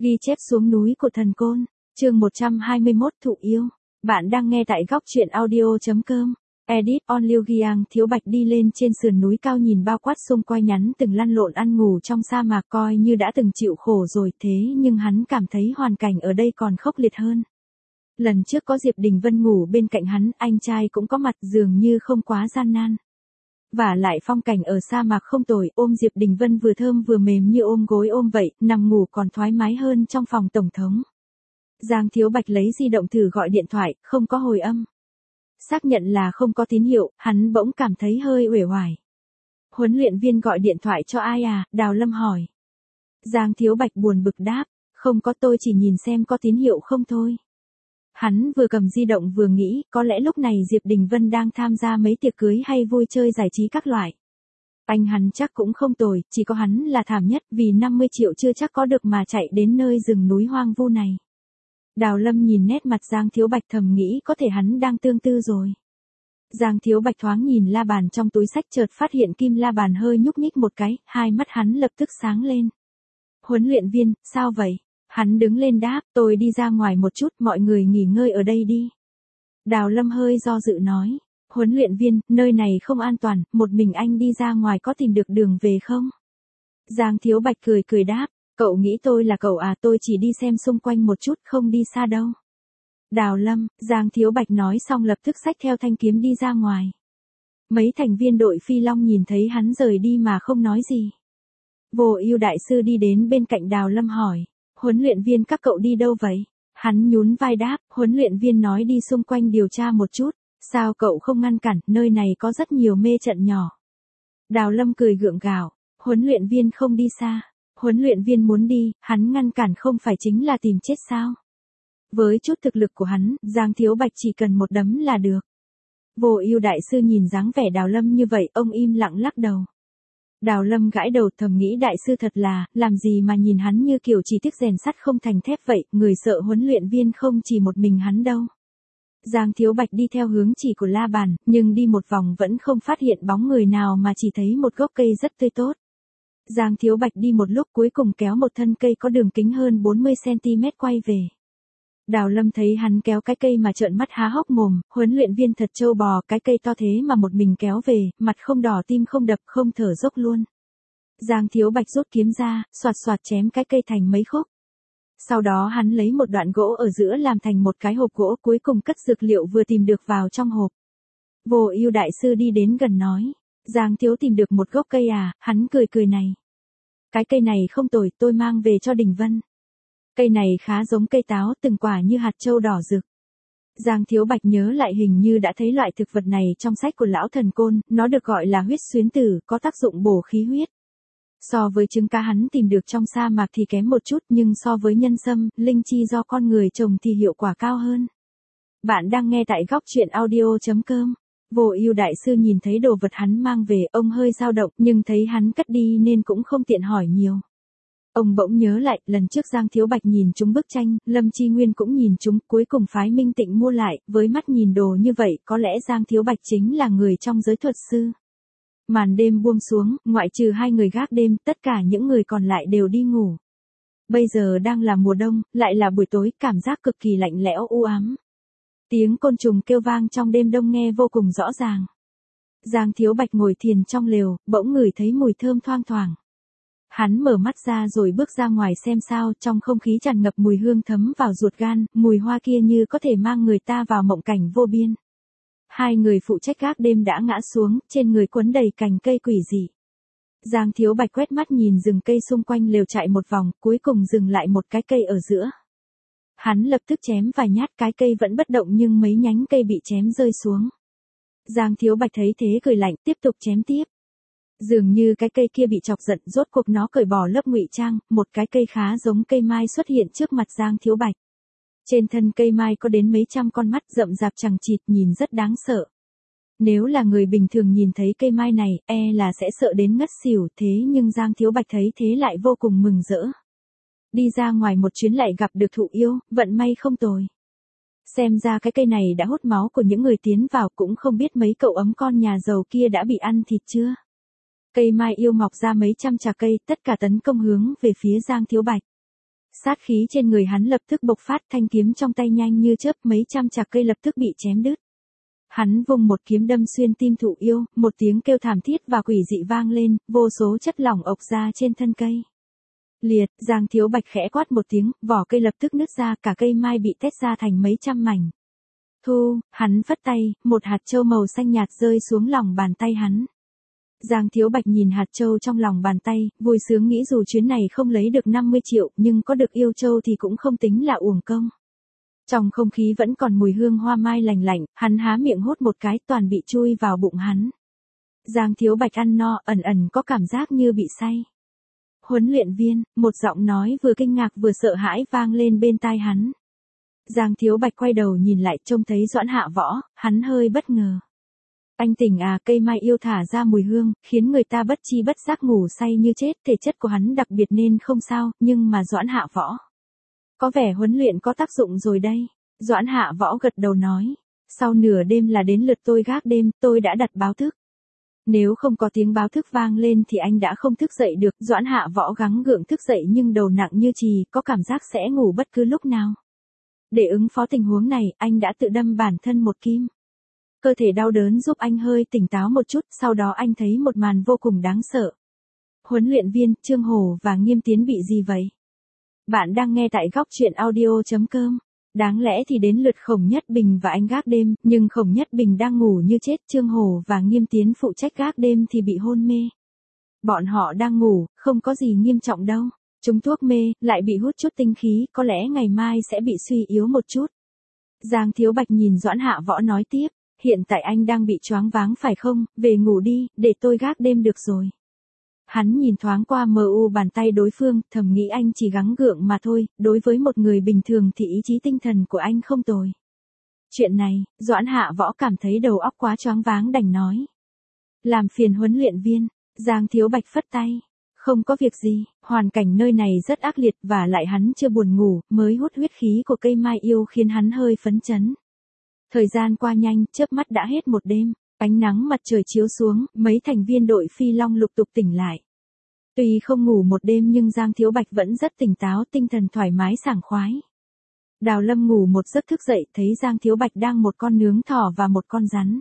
Ghi chép xuống núi của thần côn, chương 121 thụ yêu. Bạn đang nghe tại góc truyện audio.com. Edit on Liu Giang. Thiếu Bạch đi lên trên sườn núi cao nhìn bao quát xung quanh nhắn từng lăn lộn ăn ngủ trong sa mạc coi như đã từng chịu khổ rồi thế nhưng hắn cảm thấy hoàn cảnh ở đây còn khốc liệt hơn. Lần trước có Diệp Đình Vân ngủ bên cạnh hắn, anh trai cũng có mặt dường như không quá gian nan. Và lại phong cảnh ở sa mạc không tồi, ôm Diệp Đình Vân vừa thơm vừa mềm như ôm gối ôm vậy, nằm ngủ còn thoải mái hơn trong phòng tổng thống. Giang Thiếu Bạch lấy di động thử gọi điện thoại, không có hồi âm. Xác nhận là không có tín hiệu, hắn bỗng cảm thấy hơi uể oải. Huấn luyện viên gọi điện thoại cho ai à? Đào Lâm hỏi. Giang Thiếu Bạch buồn bực đáp, không có, tôi chỉ nhìn xem có tín hiệu không thôi. Hắn vừa cầm di động vừa nghĩ, có lẽ lúc này Diệp Đình Vân đang tham gia mấy tiệc cưới hay vui chơi giải trí các loại. Anh hắn chắc cũng không tồi, chỉ có hắn là thảm nhất vì 50 triệu chưa chắc có được mà chạy đến nơi rừng núi hoang vu này. Đào Lâm nhìn nét mặt Giang Thiếu Bạch thầm nghĩ có thể hắn đang tương tư rồi. Giang Thiếu Bạch thoáng nhìn la bàn trong túi xách chợt phát hiện kim la bàn hơi nhúc nhích một cái, hai mắt hắn lập tức sáng lên. Huấn luyện viên, sao vậy? Hắn đứng lên đáp, tôi đi ra ngoài một chút, mọi người nghỉ ngơi ở đây đi. Đào Lâm hơi do dự nói, huấn luyện viên, nơi này không an toàn, một mình anh đi ra ngoài có tìm được đường về không? Giang Thiếu Bạch cười cười đáp, cậu nghĩ tôi là cậu à, tôi chỉ đi xem xung quanh một chút, không đi xa đâu. Đào Lâm, Giang Thiếu Bạch nói xong lập tức xách theo thanh kiếm đi ra ngoài. Mấy thành viên đội Phi Long nhìn thấy hắn rời đi mà không nói gì. Vô Ưu đại sư đi đến bên cạnh Đào Lâm hỏi, huấn luyện viên các cậu đi đâu vậy? Hắn nhún vai đáp, huấn luyện viên nói đi xung quanh điều tra một chút, sao cậu không ngăn cản, nơi này có rất nhiều mê trận nhỏ. Đào Lâm cười gượng gạo, huấn luyện viên không đi xa, huấn luyện viên muốn đi, hắn ngăn cản không phải chính là tìm chết sao? Với chút thực lực của hắn, Giang Thiếu Bạch chỉ cần một đấm là được. Vô Ưu đại sư nhìn dáng vẻ Đào Lâm như vậy, ông im lặng lắc đầu. Đào Lâm gãi đầu thầm nghĩ đại sư thật là, làm gì mà nhìn hắn như kiểu chỉ tiếc rèn sắt không thành thép vậy, người sợ huấn luyện viên không chỉ một mình hắn đâu. Giang Thiếu Bạch đi theo hướng chỉ của la bàn, nhưng đi một vòng vẫn không phát hiện bóng người nào mà chỉ thấy một gốc cây rất tươi tốt. Giang Thiếu Bạch đi một lúc cuối cùng kéo một thân cây có đường kính hơn 40cm quay về. Đào Lâm thấy hắn kéo cái cây mà trợn mắt há hốc mồm, huấn luyện viên thật trâu bò, cái cây to thế mà một mình kéo về, mặt không đỏ tim không đập không thở dốc luôn. Giang Thiếu Bạch rút kiếm ra, xoạt xoạt chém cái cây thành mấy khúc. Sau đó hắn lấy một đoạn gỗ ở giữa làm thành một cái hộp gỗ, cuối cùng cất dược liệu vừa tìm được vào trong hộp. Vô Ưu đại sư đi đến gần nói, Giang Thiếu tìm được một gốc cây à? Hắn cười cười này. Cái cây này không tồi, tôi mang về cho Đình Vân. Cây này khá giống cây táo, từng quả như hạt châu đỏ rực. Giang Thiếu Bạch nhớ lại hình như đã thấy loại thực vật này trong sách của lão thần côn, nó được gọi là huyết xuyến tử, có tác dụng bổ khí huyết. So với trứng cá hắn tìm được trong sa mạc thì kém một chút, nhưng so với nhân sâm, linh chi do con người trồng thì hiệu quả cao hơn. Bạn đang nghe tại góc truyện audio.com. Vô Ưu đại sư nhìn thấy đồ vật hắn mang về, ông hơi dao động, nhưng thấy hắn cất đi nên cũng không tiện hỏi nhiều. Ông bỗng nhớ lại, lần trước Giang Thiếu Bạch nhìn chúng bức tranh, Lâm Chi Nguyên cũng nhìn chúng, cuối cùng phái Minh Tịnh mua lại, với mắt nhìn đồ như vậy, có lẽ Giang Thiếu Bạch chính là người trong giới thuật sư. Màn đêm buông xuống, ngoại trừ hai người gác đêm, tất cả những người còn lại đều đi ngủ. Bây giờ đang là mùa đông, lại là buổi tối, cảm giác cực kỳ lạnh lẽo u ám. Tiếng côn trùng kêu vang trong đêm đông nghe vô cùng rõ ràng. Giang Thiếu Bạch ngồi thiền trong lều, bỗng ngửi thấy mùi thơm thoang thoảng. Hắn mở mắt ra rồi bước ra ngoài xem sao, trong không khí tràn ngập mùi hương thấm vào ruột gan, mùi hoa kia như có thể mang người ta vào mộng cảnh vô biên. Hai người phụ trách gác đêm đã ngã xuống, trên người quấn đầy cành cây quỷ dị. Giang Thiếu Bạch quét mắt nhìn rừng cây xung quanh lều chạy một vòng, cuối cùng dừng lại một cái cây ở giữa. Hắn lập tức chém vài nhát, cái cây vẫn bất động nhưng mấy nhánh cây bị chém rơi xuống. Giang Thiếu Bạch thấy thế cười lạnh, tiếp tục chém tiếp. Dường như cái cây kia bị chọc giận, rốt cuộc nó cởi bỏ lớp ngụy trang, một cái cây khá giống cây mai xuất hiện trước mặt Giang Thiếu Bạch. Trên thân cây mai có đến mấy trăm con mắt rậm rạp chằng chịt, nhìn rất đáng sợ. Nếu là người bình thường nhìn thấy cây mai này, là sẽ sợ đến ngất xỉu, thế nhưng Giang Thiếu Bạch thấy thế lại vô cùng mừng rỡ. Đi ra ngoài một chuyến lại gặp được thụ yêu, vận may không tồi. Xem ra cái cây này đã hút máu của những người tiến vào, cũng không biết mấy cậu ấm con nhà giàu kia đã bị ăn thịt chưa. Cây mai yêu mọc ra mấy trăm chà cây, tất cả tấn công hướng về phía Giang Thiếu Bạch. Sát khí trên người hắn lập tức bộc phát, thanh kiếm trong tay nhanh như chớp, mấy trăm chạc cây lập tức bị chém đứt. Hắn vung một kiếm đâm xuyên tim thụ yêu, một tiếng kêu thảm thiết và quỷ dị vang lên, vô số chất lỏng ộc ra trên thân cây. Liệt, Giang Thiếu Bạch khẽ quát một tiếng, vỏ cây lập tức nứt ra, cả cây mai bị tét ra thành mấy trăm mảnh. Thu, hắn phất tay, một hạt châu màu xanh nhạt rơi xuống lòng bàn tay hắn. Giang Thiếu Bạch nhìn hạt châu trong lòng bàn tay, vui sướng nghĩ dù chuyến này không lấy được 50 triệu, nhưng có được yêu châu thì cũng không tính là uổng công. Trong không khí vẫn còn mùi hương hoa mai lành lạnh, hắn há miệng hốt một cái, toàn bị chui vào bụng hắn. Giang Thiếu Bạch ăn no, ẩn ẩn có cảm giác như bị say. Huấn luyện viên, một giọng nói vừa kinh ngạc vừa sợ hãi vang lên bên tai hắn. Giang Thiếu Bạch quay đầu nhìn lại, trông thấy Doãn Hạ Võ, hắn hơi bất ngờ. Anh tỉnh à, cây mai yêu thả ra mùi hương, khiến người ta bất chi bất giác ngủ say như chết, thể chất của hắn đặc biệt nên không sao, nhưng mà Doãn Hạ Võ. Có vẻ huấn luyện có tác dụng rồi đây. Doãn Hạ Võ gật đầu nói. Sau nửa đêm là đến lượt tôi gác đêm, tôi đã đặt báo thức. Nếu không có tiếng báo thức vang lên thì anh đã không thức dậy được. Doãn Hạ Võ gắng gượng thức dậy nhưng đầu nặng như chì, có cảm giác sẽ ngủ bất cứ lúc nào. Để ứng phó tình huống này, anh đã tự đâm bản thân một kim. Cơ thể đau đớn giúp anh hơi tỉnh táo một chút, sau đó anh thấy một màn vô cùng đáng sợ. Huấn luyện viên, Trương Hổ và Nghiêm Tiến bị gì vậy? Bạn đang nghe tại góc truyện audio.com. Đáng lẽ thì đến lượt Khổng Nhất Bình và anh gác đêm, nhưng Khổng Nhất Bình đang ngủ như chết, Trương Hổ và Nghiêm Tiến phụ trách gác đêm thì bị hôn mê. Bọn họ đang ngủ, không có gì nghiêm trọng đâu. Trúng thuốc mê, lại bị hút chút tinh khí, có lẽ ngày mai sẽ bị suy yếu một chút. Giang Thiếu Bạch nhìn Doãn Hạ Võ nói tiếp, hiện tại anh đang bị choáng váng phải không, về ngủ đi, để tôi gác đêm được rồi. Hắn nhìn thoáng qua mờ u bàn tay đối phương, thầm nghĩ anh chỉ gắng gượng mà thôi, đối với một người bình thường thì ý chí tinh thần của anh không tồi. Chuyện này, Doãn Hạ Võ cảm thấy đầu óc quá choáng váng đành nói. Làm phiền huấn luyện viên, Giang Thiếu Bạch phất tay. Không có việc gì, hoàn cảnh nơi này rất ác liệt và lại hắn chưa buồn ngủ, mới hút huyết khí của cây mai yêu khiến hắn hơi phấn chấn. Thời gian qua nhanh, chớp mắt đã hết một đêm, ánh nắng mặt trời chiếu xuống, mấy thành viên đội Phi Long lục tục tỉnh lại. Tuy không ngủ một đêm nhưng Giang Thiếu Bạch vẫn rất tỉnh táo, tinh thần thoải mái sảng khoái. Đào Lâm ngủ một giấc thức dậy, thấy Giang Thiếu Bạch đang một con nướng thỏ và một con rắn.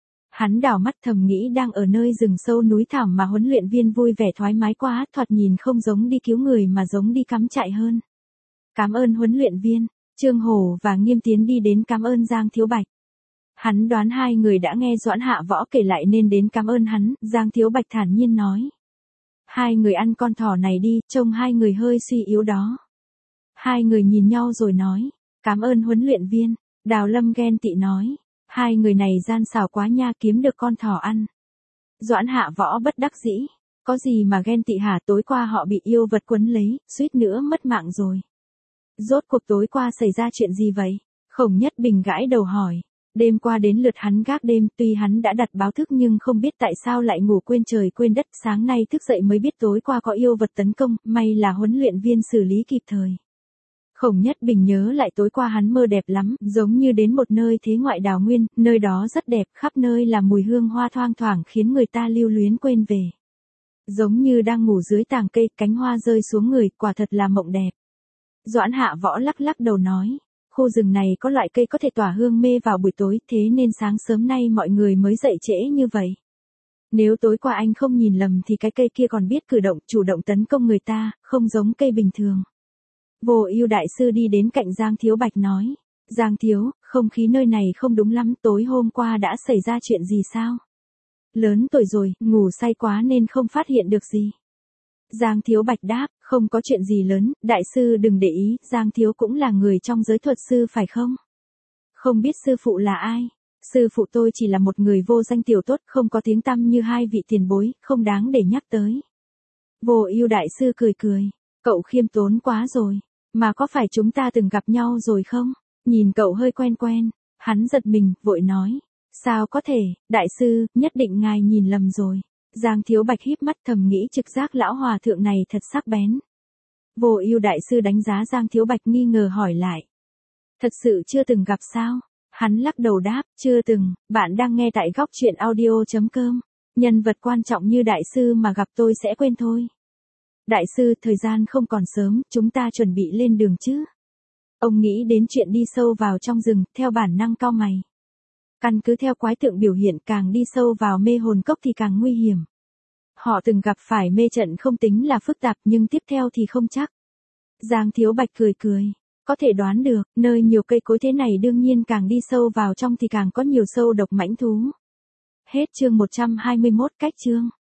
Hắn đảo mắt thầm nghĩ đang ở nơi rừng sâu núi thẳm mà huấn luyện viên vui vẻ thoải mái quá, thoạt nhìn không giống đi cứu người mà giống đi cắm trại hơn. Cảm ơn huấn luyện viên, Trương Hổ và Nghiêm Tiến đi đến cảm ơn Giang Thiếu Bạch. Hắn đoán hai người đã nghe Doãn Hạ Võ kể lại nên đến cảm ơn hắn, Giang Thiếu Bạch thản nhiên nói. Hai người ăn con thỏ này đi, trông hai người hơi suy yếu đó. Hai người nhìn nhau rồi nói, cảm ơn huấn luyện viên, Đào Lâm ghen tị nói. Hai người này gian xảo quá nha, kiếm được con thỏ ăn. Doãn Hạ Võ bất đắc dĩ. Có gì mà ghen tị hả, tối qua họ bị yêu vật quấn lấy, suýt nữa mất mạng rồi. Rốt cuộc tối qua xảy ra chuyện gì vậy? Khổng Nhất Bình gãi đầu hỏi. Đêm qua đến lượt hắn gác đêm, tuy hắn đã đặt báo thức nhưng không biết tại sao lại ngủ quên trời quên đất, sáng nay thức dậy mới biết tối qua có yêu vật tấn công, may là huấn luyện viên xử lý kịp thời. Khổng Nhất Bình nhớ lại tối qua hắn mơ đẹp lắm, giống như đến một nơi thế ngoại đào nguyên, nơi đó rất đẹp, khắp nơi là mùi hương hoa thoang thoảng khiến người ta lưu luyến quên về. Giống như đang ngủ dưới tàng cây, cánh hoa rơi xuống người, quả thật là mộng đẹp. Doãn Hạ Võ lắc lắc đầu nói, khu rừng này có loại cây có thể tỏa hương mê vào buổi tối, thế nên sáng sớm nay mọi người mới dậy trễ như vậy. Nếu tối qua anh không nhìn lầm thì cái cây kia còn biết cử động, chủ động tấn công người ta, không giống cây bình thường. Vô Ưu đại sư đi đến cạnh Giang Thiếu Bạch nói, Giang Thiếu, không khí nơi này không đúng lắm, tối hôm qua đã xảy ra chuyện gì sao? Lớn tuổi rồi, ngủ say quá nên không phát hiện được gì. Giang Thiếu Bạch đáp, không có chuyện gì lớn, đại sư đừng để ý, Giang Thiếu cũng là người trong giới thuật sư phải không? Không biết sư phụ là ai? Sư phụ tôi chỉ là một người vô danh tiểu tốt, không có tiếng tăm như hai vị tiền bối, không đáng để nhắc tới. Vô Ưu đại sư cười cười, cậu khiêm tốn quá rồi. Mà có phải chúng ta từng gặp nhau rồi không? Nhìn cậu hơi quen quen. Hắn giật mình, vội nói. Sao có thể, đại sư, nhất định ngài nhìn lầm rồi. Giang Thiếu Bạch híp mắt thầm nghĩ trực giác lão hòa thượng này thật sắc bén. Vô Ưu đại sư đánh giá Giang Thiếu Bạch nghi ngờ hỏi lại. Thật sự chưa từng gặp sao? Hắn lắc đầu đáp, chưa từng, bạn đang nghe tại góc truyện audio.com. Nhân vật quan trọng như đại sư mà gặp tôi sẽ quên thôi. Đại sư, thời gian không còn sớm, chúng ta chuẩn bị lên đường chứ. Ông nghĩ đến chuyện đi sâu vào trong rừng, theo bản năng cau mày. Căn cứ theo quái tượng biểu hiện, càng đi sâu vào mê hồn cốc thì càng nguy hiểm. Họ từng gặp phải mê trận không tính là phức tạp, nhưng tiếp theo thì không chắc. Giang Thiếu Bạch cười cười. Có thể đoán được, nơi nhiều cây cối thế này đương nhiên càng đi sâu vào trong thì càng có nhiều sâu độc mãnh thú. Hết chương 121 cách chương.